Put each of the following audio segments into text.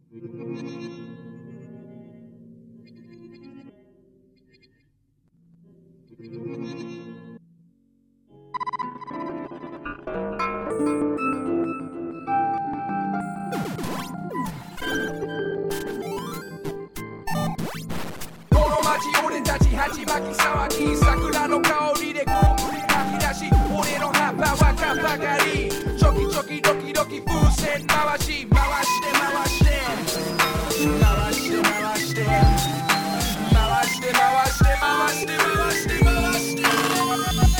俺たち鉢巻き騒ぎ桜の香りでコンクリ泣き出し俺の葉っぱはかばかりチョキチョキドキドキ風船回し回して回して回して回して回して回して回して回して回して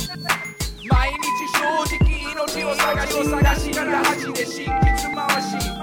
毎日正直命を探しから恥で真実回し